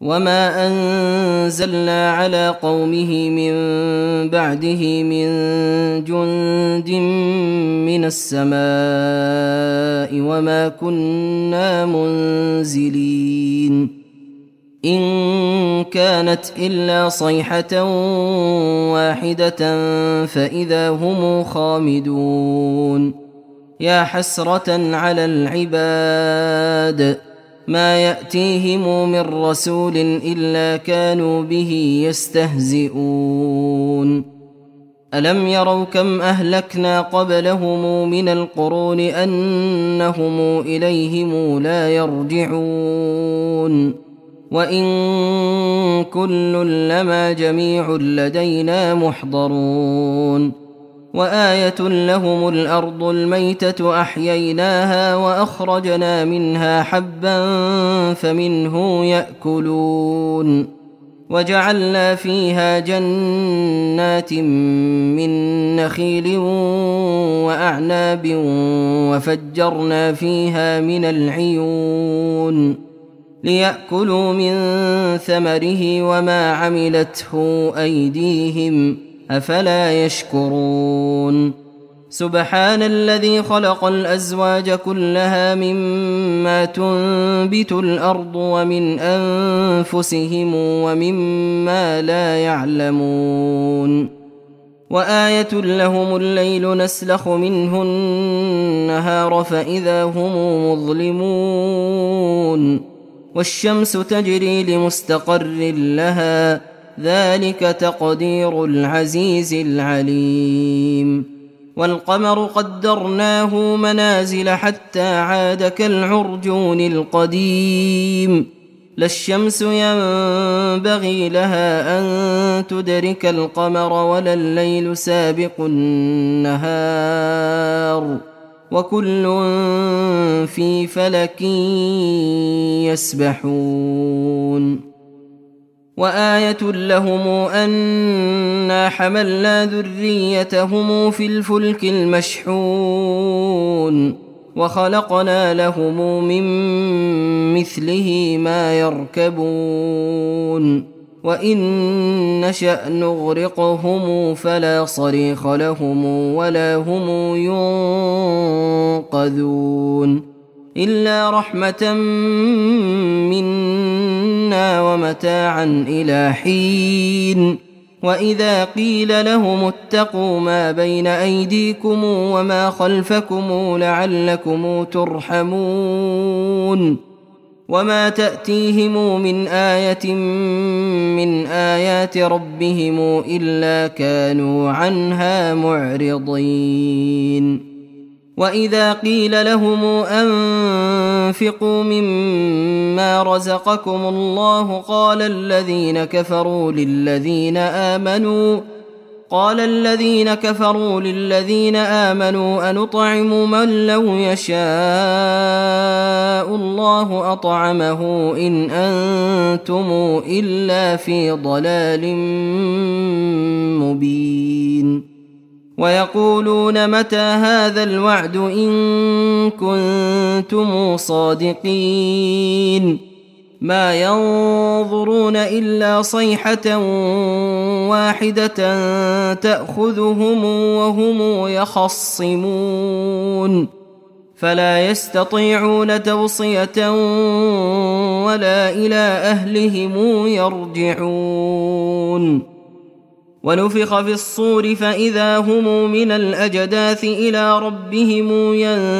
وما أنزلنا على قومه من بعده من جند من السماء وما كنا منزلين إن كانت إلا صيحة واحدة فإذا هم خامدون يا حسرة على العباد ما يأتيهم من رسول إلا كانوا به يستهزئون ألم يروا كم أهلكنا قبلهم من القرون أنهم إليهم لا يرجعون وإن كل لما جميع لدينا محضرون وآية لهم الأرض الميتة أحييناها وأخرجنا منها حبا فمنه يأكلون وجعلنا فيها جنات من نخيل وأعناب وفجرنا فيها من العيون ليأكلوا من ثمره وما عملته أيديهم أفلا يشكرون سبحان الذي خلق الأزواج كلها مما تنبت الأرض ومن أنفسهم ومما لا يعلمون وآية لهم الليل نسلخ منه النهار فإذا هم مظلمون والشمس تجري لمستقر لها ذلك تقدير العزيز العليم والقمر قدرناه منازل حتى عاد كالعرجون القديم لا الشمس ينبغي لها أن تدرك القمر ولا الليل سابق النهار وكل في فلك يسبحون وآية لهم أنا حملنا ذريتهم في الفلك المشحون وخلقنا لهم من مثله ما يركبون وإن نشأ نغرقهم فلا صريخ لهم ولا هم ينقذون إلا رحمة منا ومتاعا إلى حين وإذا قيل لهم اتقوا ما بين أيديكم وما خلفكم لعلكم ترحمون وما تأتيهم من آية من آيات ربهم إلا كانوا عنها معرضين وإذا قيل لهم أنفقوا مما رزقكم الله قال الذين كفروا للذين آمنوا أنطعم من لو يشاء الله أطعمه إن أنتم إلا في ضلال مبين ويقولون متى هذا الوعد إن كنتم صادقين ما ينظرون إلا صيحة واحدة تأخذهم وهم يخصمون فلا يستطيعون توصية ولا إلى أهلهم يرجعون ونفخ في الصور فإذا هم من الأجداث إلى ربهم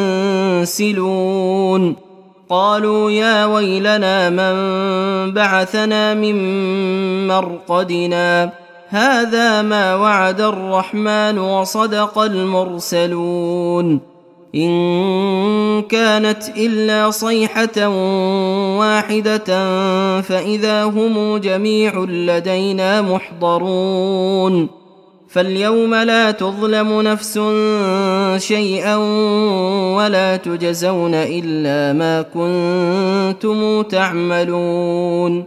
ينسلون قالوا يا ويلنا من بعثنا من مرقدنا هذا ما وعد الرحمن وصدق المرسلون إن كانت إلا صيحة واحدة فإذا هم جميع لدينا محضرون فاليوم لا تظلم نفس شيئا ولا تجزون إلا ما كنتم تعملون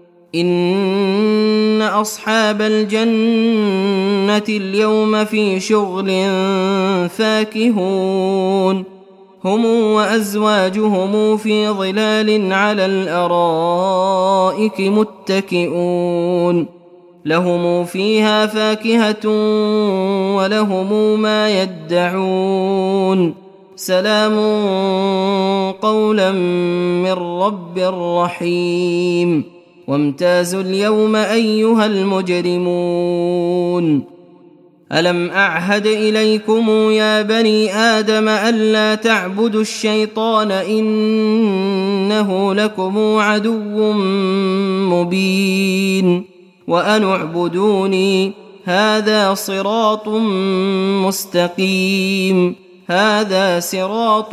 إن أصحاب الجنة اليوم في شغل فاكهون هم وأزواجهم في ظلال على الأرائك متكئون لهم فيها فاكهة ولهم ما يدعون سلام قولا من رب رحيم وامتازوا اليوم أيها المجرمون ألم أعهد إليكم يا بني آدم ألا تعبدوا الشيطان إنه لكم عدو مبين وأن اعبدوني هذا صراط مستقيم هذا صراط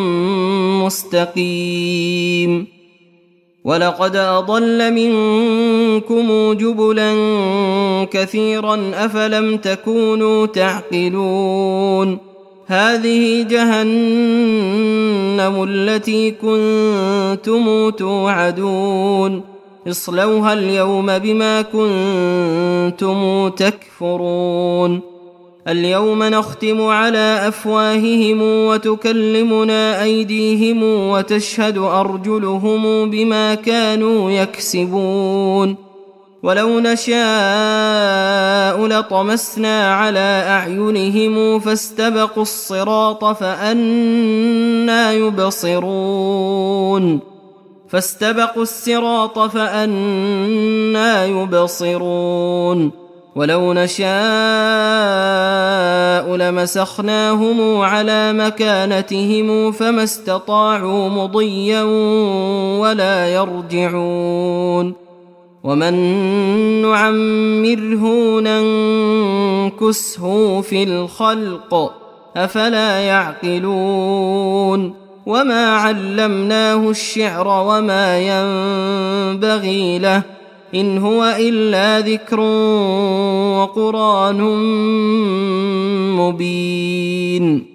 مستقيم ولقد أضل منكم جبلا كثيرا أفلم تكونوا تعقلون هذه جهنم التي كنتم توعدون اصلوها اليوم بما كنتم تكفرون اليوم نختم على أفواههم وتكلمنا أيديهم وتشهد أرجلهم بما كانوا يكسبون ولو نشاء لطمسنا على أعينهم فاستبقوا الصراط فأنى يبصرون ولو نشاء لمسخناهم على مكانتهم فما استطاعوا مضيا ولا يرجعون ومن نعمره ننكسه في الخلق أفلا يعقلون وما علمناه الشعر وما ينبغي له إن هو إلا ذكر وقرآن مبين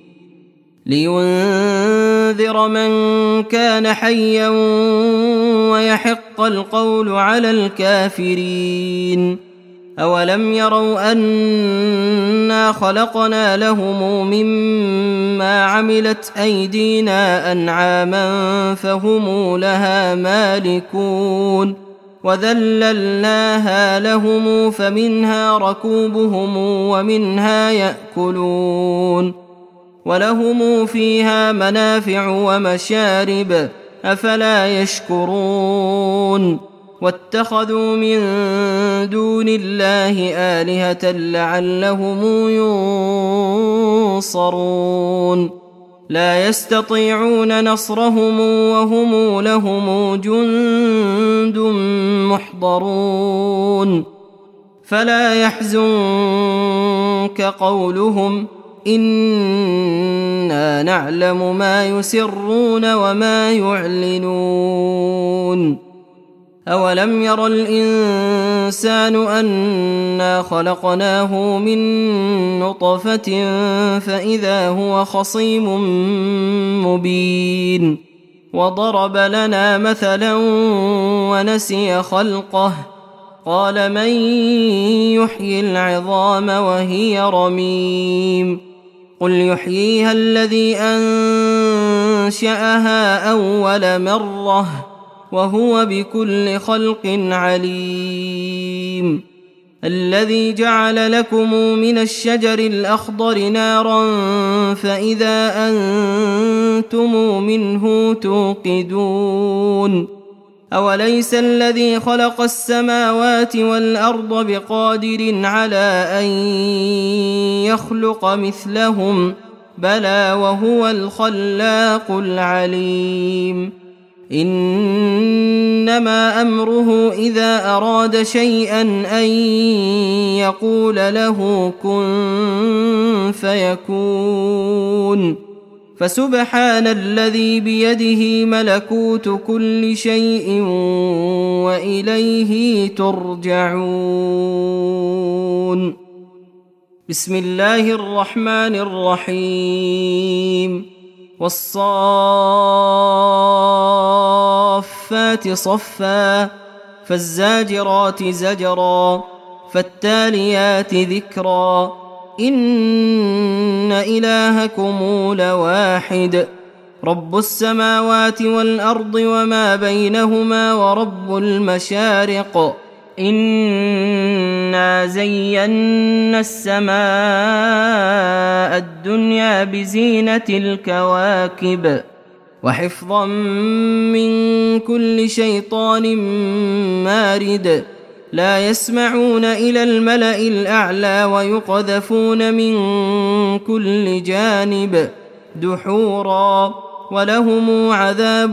لينذر من كان حيا ويحق القول على الكافرين أولم يروا أنا خلقنا لهم مما عملت أيدينا أنعاما فهم لها مالكون وذللناها لهم فمنها ركوبهم ومنها يأكلون ولهم فيها منافع ومشارب أفلا يشكرون واتخذوا من دون الله آلهة لعلهم ينصرون لا يستطيعون نصرهم وهم لهم جند محضرون فلا يحزنك قولهم إنا نعلم ما يسرون وما يعلنون أولم ير الإنسان أنا خلقناه من نطفة فإذا هو خصيم مبين وضرب لنا مثلا ونسي خلقه قال من يحيي العظام وهي رميم قل يحييها الذي أنشأها أول مرة وهو بكل خلق عليم الذي جعل لكم من الشجر الأخضر نارا فإذا أنتم منه توقدون أوليس الذي خلق السماوات والأرض بقادر على أن يخلق مثلهم بلى وهو الخلاق العليم إنما أمره إذا أراد شيئا أن يقول له كن فيكون فسبحان الذي بيده ملكوت كل شيء وإليه ترجعون بسم الله الرحمن الرحيم والصافات صفا فالزاجرات زجرا فالتاليات ذكرا إن إلهكم لواحد رب السماوات والأرض وما بينهما ورب المشارق إنا زينا السماء الدنيا بزينة الكواكب وحفظا من كل شيطان مارد لا يسمعون إلى الملأ الأعلى ويقذفون من كل جانب دحورا ولهم عذاب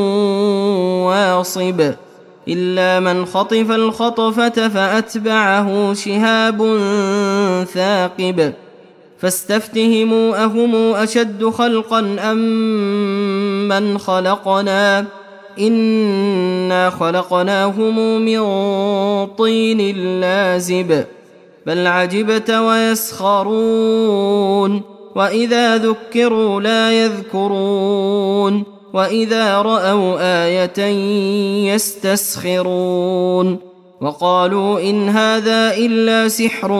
واصب إلا من خطف الخطفة فأتبعه شهاب ثاقب فاستفتهموا أهم أشد خلقا أم من خلقنا إنا خلقناهم من طين لازب بل عجبت ويسخرون وإذا ذكروا لا يذكرون وإذا رأوا آية يستسخرون وقالوا إن هذا إلا سحر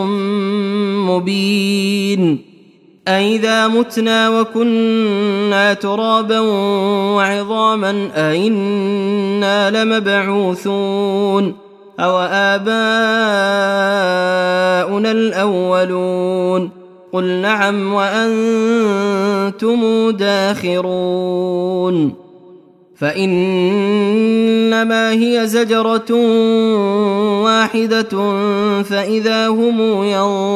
مبين أئذا متنا وكنا ترابا وعظاما أئنا لمبعوثون أو آباؤنا الأولون قل نعم وأنتم داخرون فإنما هي زجرة واحدة فإذا هم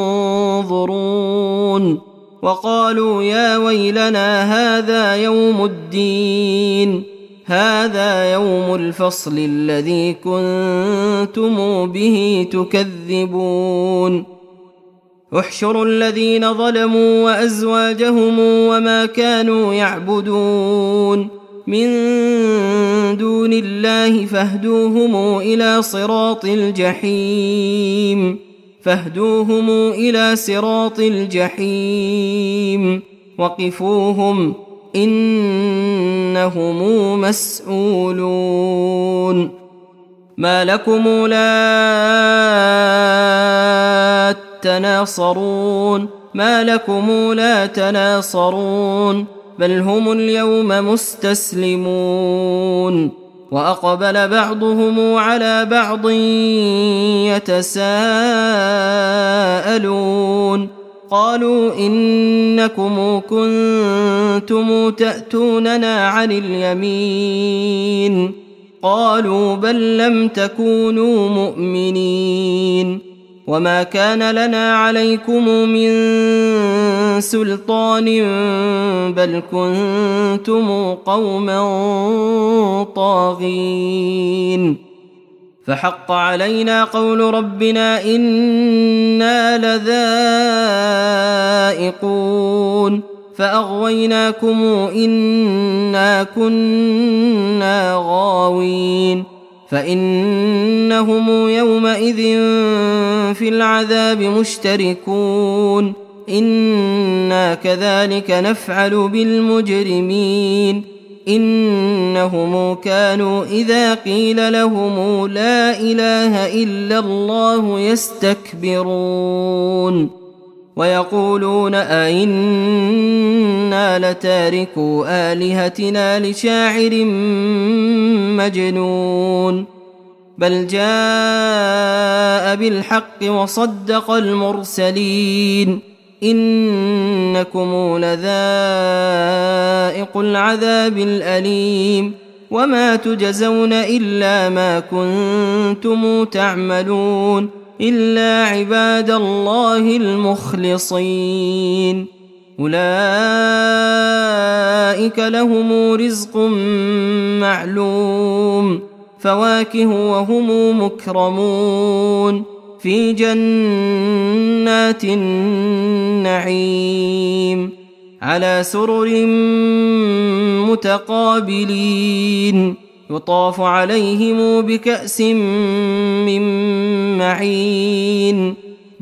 ينظرون وقالوا يا ويلنا هذا يوم الدين هذا يوم الفصل الذي كنتم به تكذبون احشروا الذين ظلموا وأزواجهم وما كانوا يعبدون من دون الله فاهدوهم إلى صراط الجحيم وقفوهم إنهم مسؤولون ما لكم لا تناصرون بل هم اليوم مستسلمون وأقبل بعضهم على بعض يتساءلون قالوا إنكم كنتم تأتوننا عن اليمين قالوا بل لم تكونوا مؤمنين وما كان لنا عليكم من سلطان بل كنتم قوما طاغين فحق علينا قول ربنا إنا لذائقون فأغويناكم إنا كنا غاوين فإنهم يومئذ في العذاب مشتركون إنا كذلك نفعل بالمجرمين إنهم كانوا إذا قيل لهم لا إله إلا الله يستكبرون ويقولون أئنا لتاركو آلهتنا لشاعر مجنون بل جاء بالحق وصدق المرسلين إنكم لذائق العذاب الأليم وما تجزون إلا ما كنتم تعملون إلا عباد الله المخلصين أولئك لهم رزق معلوم فواكه وهم مكرمون في جنات النعيم على سرر متقابلين يطاف عليهم بكأس من معين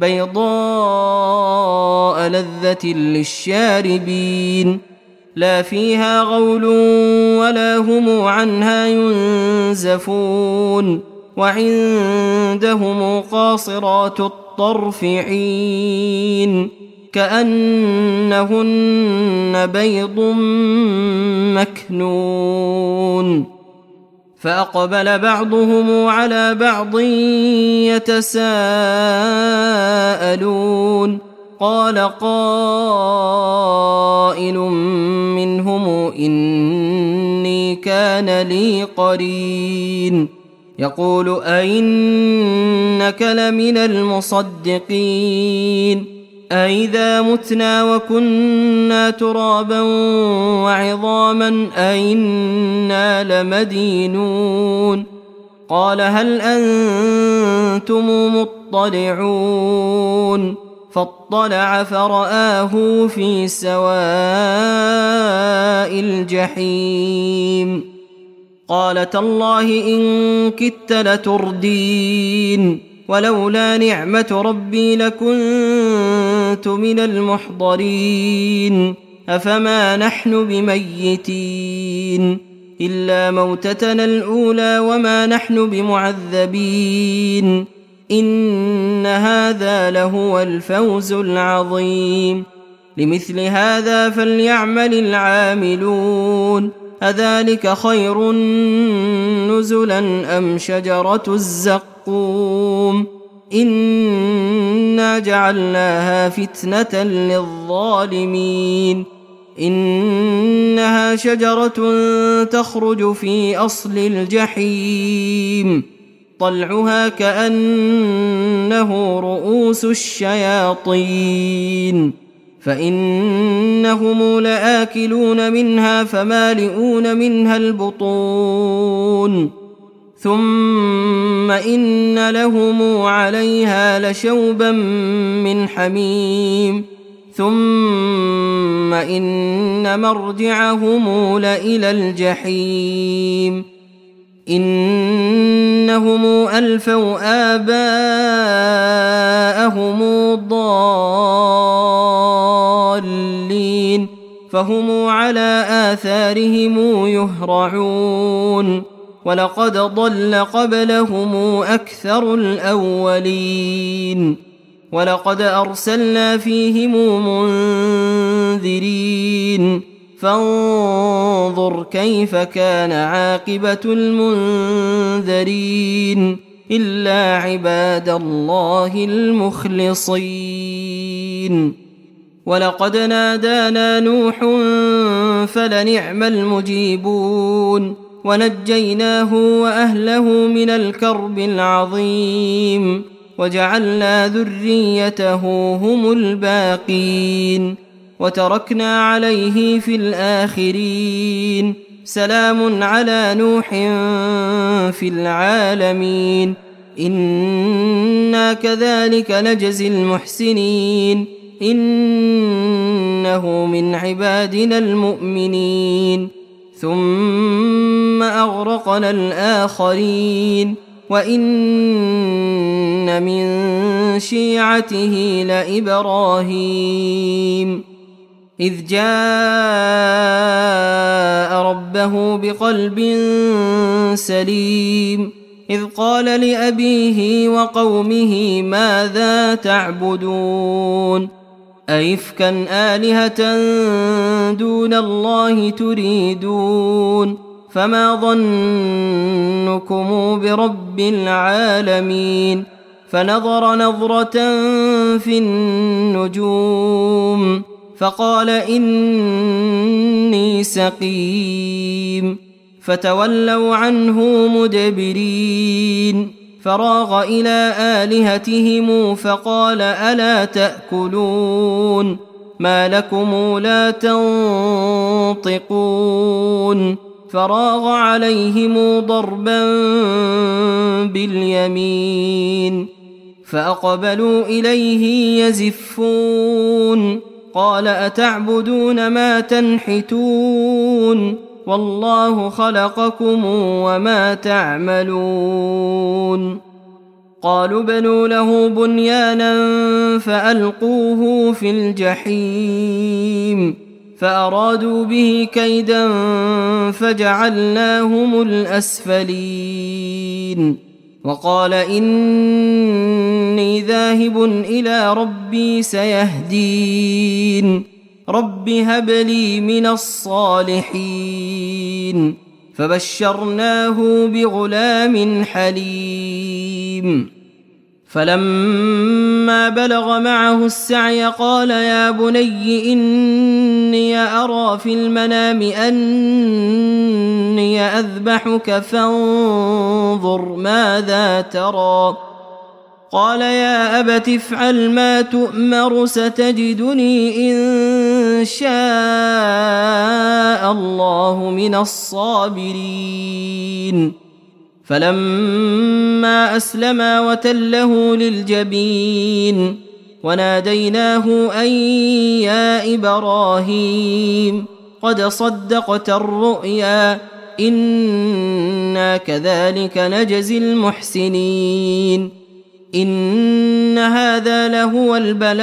بيضاء لذة للشاربين لا فيها غول ولا هم عنها ينزفون وعندهم قاصرات الطرف عين كأنهن بيض مكنون فأقبل بعضهم على بعض يتساءلون قال قائل منهم إني كان لي قرين يقول أئنك لمن المصدقين أئذا متنا وكنا ترابا وعظاما أئنا لمدينون قال هل أنتم مطلعون فاطلع فرآه في سواء الجحيم قال تالله إن كدت لتردين ولولا نعمة ربي لكنت من المحضرين أفما نحن بميتين إلا موتتنا الأولى وما نحن بمعذبين إن هذا لهو الفوز العظيم لمثل هذا فليعمل العاملون أذلك خير نزلا أم شجرة الزقوم إنا جعلناها فتنة للظالمين إنها شجرة تخرج في أصل الجحيم طلعها كأنه رؤوس الشياطين فإنهم لآكلون منها فمالئون منها البطون ثم إن لهم عليها لشوبا من حميم ثم إن مرجعهم لإلى الجحيم إنهم ألفوا آباءهم ضالين فهم على آثارهم يهرعون ولقد ضل قبلهم أكثر الأولين ولقد أرسلنا فيهم منذرين فانظر كيف كان عاقبة المنذرين إلا عباد الله المخلصين ولقد نادانا نوح فلنعم المجيبون ونجيناه وأهله من الكرب العظيم وجعلنا ذريته هم الباقين وتركنا عليه في الآخرين سلام على نوح في العالمين إنا كذلك نجزي المحسنين إنه من عبادنا المؤمنين ثم أغرقنا الآخرين وإن من شيعته لإبراهيم إذ جاء ربه بقلب سليم إذ قال لأبيه وقومه ماذا تعبدون أئفكا آلهة دون الله تريدون فما ظنكم برب العالمين فنظر نظرة في النجوم فقال إني سقيم فتولوا عنه مدبرين فراغ إلى آلهتهم فقال ألا تأكلون ما لكم لا تنطقون فراغ عليهم ضربا باليمين فأقبلوا إليه يزفون قال أتعبدون ما تنحتون والله خلقكم وما تعملون قالوا بنوا له بنيانا فألقوه في الجحيم فأرادوا به كيدا فجعلناهم الأسفلين وقال إني ذاهب إلى ربي سيهدين رب هب لي من الصالحين فبشرناه بغلام حليم فلما بلغ معه السعي قال يا بني إني أرى في المنام أني أذبحك فانظر ماذا ترى قال يا أبت افعل ما تؤمر ستجدني إن شاء الله من الصابرين فلما أسلما وتله للجبين وناديناه أن يا إبراهيم قد صدقت الرؤيا إنا كذلك نجزي المحسنين إن هذا لهو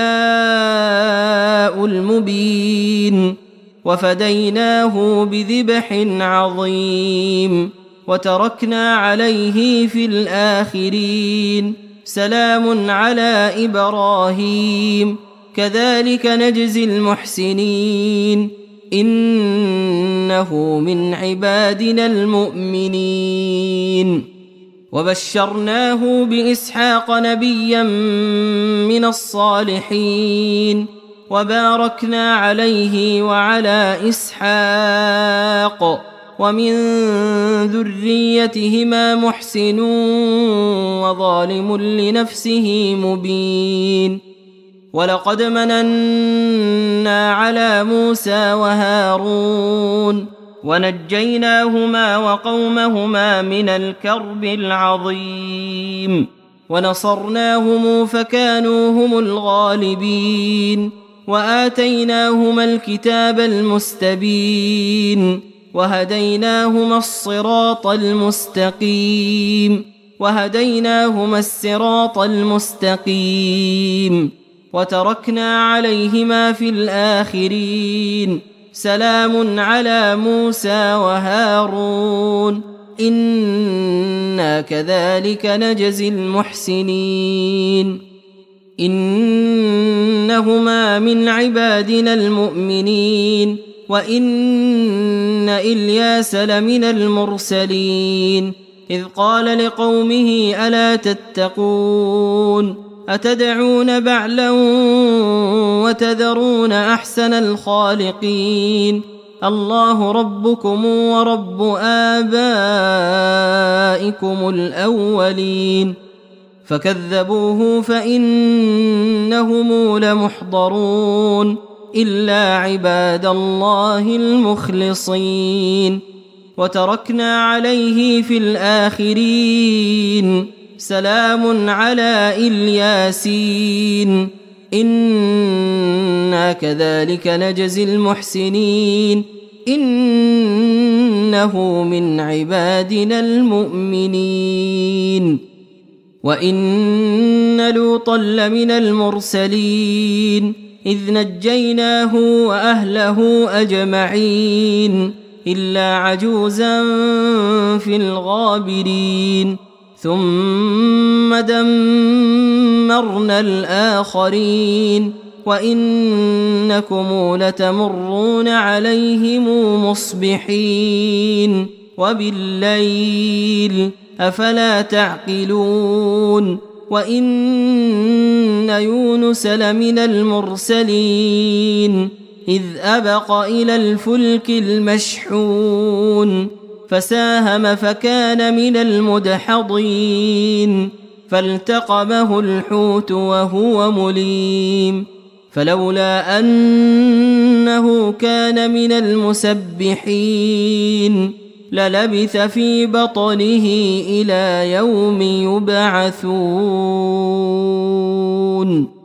البلاء المبين وفديناه بذبح عظيم وتركنا عليه في الآخرين سلام على إبراهيم كذلك نجزي المحسنين إنه من عبادنا المؤمنين وبشرناه بإسحاق نبيا من الصالحين وباركنا عليه وعلى إسحاق ومن ذريتهما محسن وظالم لنفسه مبين ولقد مننا على موسى وهارون ونجيناهما وقومهما من الكرب العظيم ونصرناهم فكانوا هم الغالبين وآتيناهما الكتاب المستبين وهديناهما الصراط المستقيم وتركنا عليهما في الآخرين سلام على موسى وهارون إنا كذلك نجزي المحسنين إنهما من عبادنا المؤمنين وإن إلياس لمن المرسلين إذ قال لقومه ألا تتقون أتدعون بعلا وتذرون أحسن الخالقين الله ربكم ورب آبائكم الأولين فكذبوه فإنهم لمحضرون إلا عباد الله المخلصين وتركنا عليه في الآخرين سلام على الياسين إنا كذلك نجزي المحسنين إنه من عبادنا المؤمنين وإن لوطا لمن المرسلين إذ نجيناه وأهله أجمعين إلا عجوزا في الغابرين ثم دمرنا الآخرين وإنكم لتمرون عليهم مصبحين وبالليل أفلا تعقلون وإن يونس لمن المرسلين إذ أبق إلى الفلك المشحون فساهم فكان من المدحضين فالتقمه الحوت وهو مليم فلولا أنه كان من المسبحين للبث في بطنه إلى يوم يبعثون